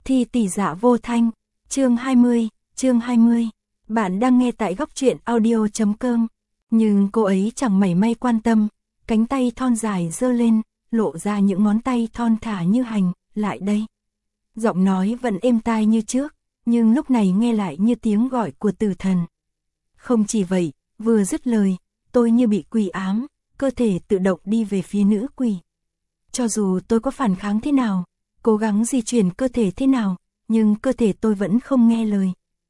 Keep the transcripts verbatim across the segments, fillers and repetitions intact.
Thi tỷ dạ vô thanh, chương hai mươi, chương hai mươi. Bạn đang nghe tại góc truyện audio chấm com. Nhưng cô ấy chẳng mảy may quan tâm, cánh tay thon dài giơ lên, lộ ra những ngón tay thon thả như hành, lại đây. Giọng nói vẫn êm tai như trước, nhưng lúc này nghe lại như tiếng gọi của tử thần. Không chỉ vậy, vừa dứt lời, tôi như bị quỷ ám, cơ thể tự động đi về phía nữ quỷ. Cho dù tôi có phản kháng thế nào, cố gắng di chuyển cơ thể thế nào, nhưng cơ thể tôi vẫn không nghe lời.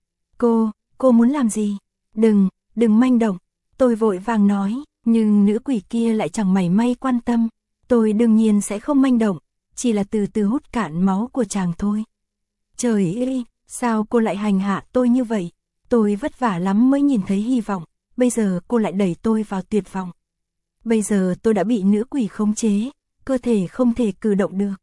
Cô, cô muốn làm gì? Đừng, đừng manh động, tôi vội vàng nói, nhưng nữ quỷ kia lại chẳng mảy may quan tâm. Tôi đương nhiên sẽ không manh động, chỉ là từ từ hút cạn máu của chàng thôi. Trời ơi, sao cô lại hành hạ tôi như vậy? Tôi vất vả lắm mới nhìn thấy hy vọng, bây giờ cô lại đẩy tôi vào tuyệt vọng. Bây giờ tôi đã bị nữ quỷ khống chế, cơ thể không thể cử động được.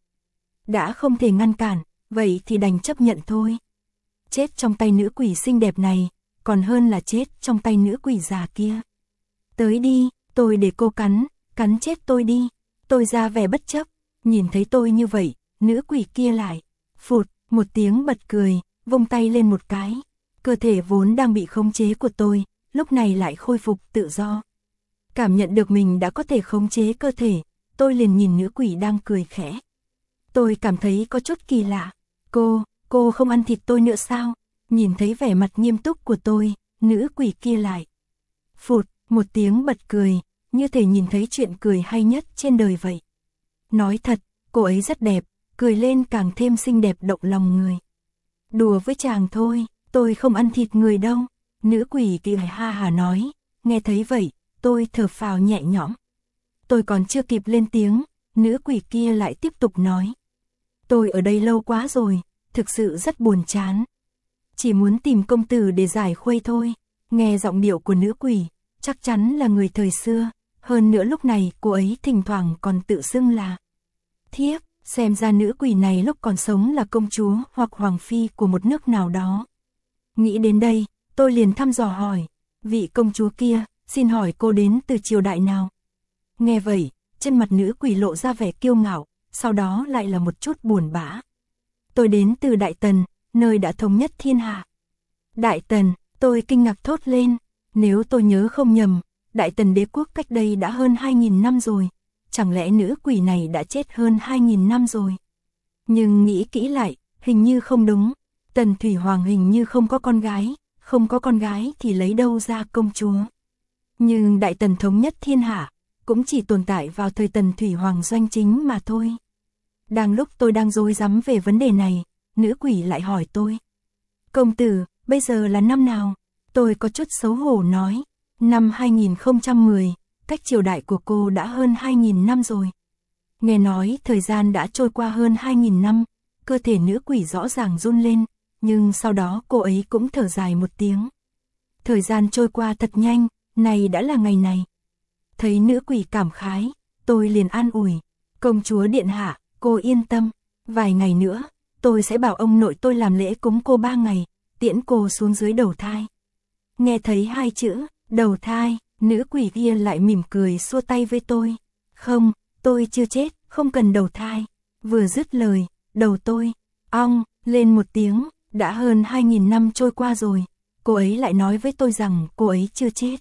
Đã không thể ngăn cản, vậy thì đành chấp nhận thôi. Chết trong tay nữ quỷ xinh đẹp này, còn hơn là chết trong tay nữ quỷ già kia. Tới đi, tôi để cô cắn, cắn chết tôi đi. Tôi ra vẻ bất chấp, nhìn thấy tôi như vậy, nữ quỷ kia lại, phụt, một tiếng bật cười, vung tay lên một cái. Cơ thể vốn đang bị khống chế của tôi, lúc này lại khôi phục tự do. Cảm nhận được mình đã có thể khống chế cơ thể, tôi liền nhìn nữ quỷ đang cười khẽ. Tôi cảm thấy có chút kỳ lạ. Cô, cô không ăn thịt tôi nữa sao? Nhìn thấy vẻ mặt nghiêm túc của tôi, nữ quỷ kia lại. Phụt, một tiếng bật cười, như thể nhìn thấy chuyện cười hay nhất trên đời vậy. Nói thật, cô ấy rất đẹp, cười lên càng thêm xinh đẹp động lòng người. Đùa với chàng thôi, tôi không ăn thịt người đâu. Nữ quỷ kia ha hà nói, nghe thấy vậy, tôi thở phào nhẹ nhõm. Tôi còn chưa kịp lên tiếng, nữ quỷ kia lại tiếp tục nói. Tôi ở đây lâu quá rồi, thực sự rất buồn chán. Chỉ muốn tìm công tử để giải khuây thôi. Nghe giọng điệu của nữ quỷ, chắc chắn là người thời xưa. Hơn nữa lúc này cô ấy thỉnh thoảng còn tự xưng là thiếp. Xem ra nữ quỷ này lúc còn sống là công chúa hoặc hoàng phi của một nước nào đó. Nghĩ đến đây, tôi liền thăm dò hỏi. Vị công chúa kia, xin hỏi cô đến từ triều đại nào? Nghe vậy, trên mặt nữ quỷ lộ ra vẻ kiêu ngạo, sau đó lại là một chút buồn bã. Tôi đến từ Đại Tần, nơi đã thống nhất thiên hạ. Đại Tần, tôi kinh ngạc thốt lên. Nếu tôi nhớ không nhầm, Đại Tần đế quốc cách đây đã hơn hai nghìn năm rồi. Chẳng lẽ nữ quỷ này đã chết hơn hai nghìn năm rồi? Nhưng nghĩ kỹ lại, hình như không đúng. Tần Thủy Hoàng hình như không có con gái, không có con gái thì lấy đâu ra công chúa. Nhưng Đại Tần thống nhất thiên hạ, cũng chỉ tồn tại vào thời Tần Thủy Hoàng doanh chính mà thôi. Đang lúc tôi đang rối rắm về vấn đề này, nữ quỷ lại hỏi tôi. Công tử, bây giờ là năm nào? Tôi có chút xấu hổ nói. Năm hai nghìn không trăm mười, cách triều đại của cô đã hơn hai nghìn năm rồi. Nghe nói thời gian đã trôi qua hơn hai nghìn năm, cơ thể nữ quỷ rõ ràng run lên, nhưng sau đó cô ấy cũng thở dài một tiếng. Thời gian trôi qua thật nhanh, này đã là ngày này. Thấy nữ quỷ cảm khái, tôi liền an ủi. Công chúa điện hạ, cô yên tâm, vài ngày nữa, tôi sẽ bảo ông nội tôi làm lễ cúng cô ba ngày, tiễn cô xuống dưới đầu thai. Nghe thấy hai chữ, đầu thai, nữ quỷ kia lại mỉm cười xua tay với tôi. Không, tôi chưa chết, không cần đầu thai. Vừa dứt lời, đầu tôi, ong, lên một tiếng, đã hơn hai nghìn năm trôi qua rồi. Cô ấy lại nói với tôi rằng cô ấy chưa chết.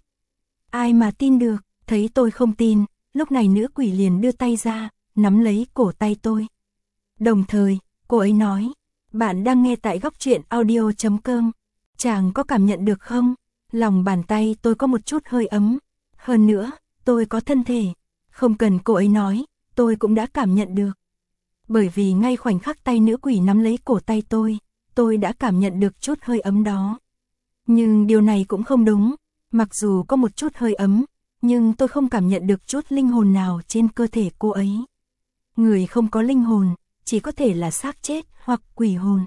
Ai mà tin được, thấy tôi không tin, lúc này nữ quỷ liền đưa tay ra, nắm lấy cổ tay tôi. Đồng thời, cô ấy nói, bạn đang nghe tại góc truyện audio chấm com. Chàng có cảm nhận được không? Lòng bàn tay tôi có một chút hơi ấm. Hơn nữa, tôi có thân thể. Không cần cô ấy nói, tôi cũng đã cảm nhận được. Bởi vì ngay khoảnh khắc tay nữ quỷ nắm lấy cổ tay tôi, tôi đã cảm nhận được chút hơi ấm đó. Nhưng điều này cũng không đúng. Mặc dù có một chút hơi ấm, nhưng tôi không cảm nhận được chút linh hồn nào trên cơ thể cô ấy. Người không có linh hồn, chỉ có thể là xác chết hoặc quỷ hồn.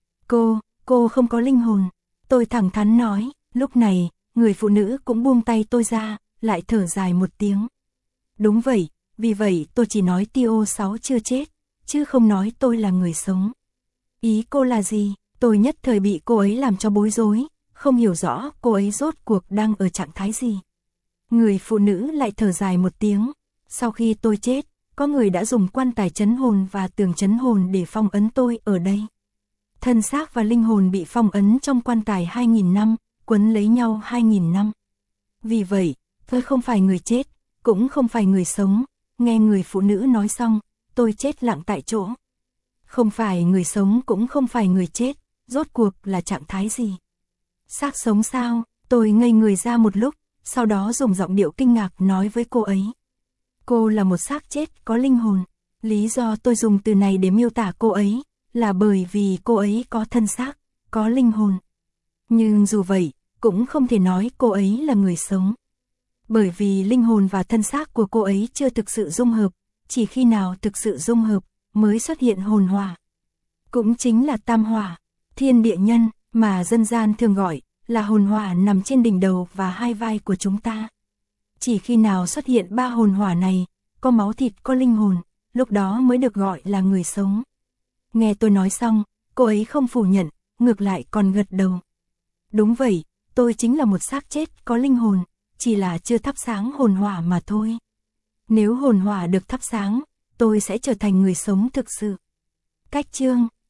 Cô, cô không có linh hồn. Tôi thẳng thắn nói, lúc này, người phụ nữ cũng buông tay tôi ra, lại thở dài một tiếng. Đúng vậy, vì vậy tôi chỉ nói Tiêu sáu chưa chết, chứ không nói tôi là người sống. Ý cô là gì? Tôi nhất thời bị cô ấy làm cho bối rối, không hiểu rõ cô ấy rốt cuộc đang ở trạng thái gì. Người phụ nữ lại thở dài một tiếng. Sau khi tôi chết, có người đã dùng quan tài trấn hồn và tường trấn hồn để phong ấn tôi ở đây. Thân xác và linh hồn bị phong ấn trong quan tài hai nghìn năm, quấn lấy nhau hai nghìn năm. Vì vậy, tôi không phải người chết, cũng không phải người sống. Nghe người phụ nữ nói xong, tôi chết lặng tại chỗ. Không phải người sống cũng không phải người chết, rốt cuộc là trạng thái gì? Xác sống sao? Tôi ngây người ra một lúc, sau đó dùng giọng điệu kinh ngạc nói với cô ấy. Cô là một xác chết có linh hồn. Lý do tôi dùng từ này để miêu tả cô ấy, là bởi vì cô ấy có thân xác, có linh hồn. Nhưng dù vậy, cũng không thể nói cô ấy là người sống. Bởi vì linh hồn và thân xác của cô ấy chưa thực sự dung hợp, chỉ khi nào thực sự dung hợp, mới xuất hiện hồn hỏa. Cũng chính là tam hỏa, thiên địa nhân, mà dân gian thường gọi, là hồn hỏa nằm trên đỉnh đầu và hai vai của chúng ta. Chỉ khi nào xuất hiện ba hồn hỏa này, có máu thịt có linh hồn, lúc đó mới được gọi là người sống. Nghe tôi nói xong, cô ấy không phủ nhận, ngược lại còn gật đầu. Đúng vậy, tôi chính là một xác chết có linh hồn, chỉ là chưa thắp sáng hồn hỏa mà thôi. Nếu hồn hỏa được thắp sáng, tôi sẽ trở thành người sống thực sự. Cách chương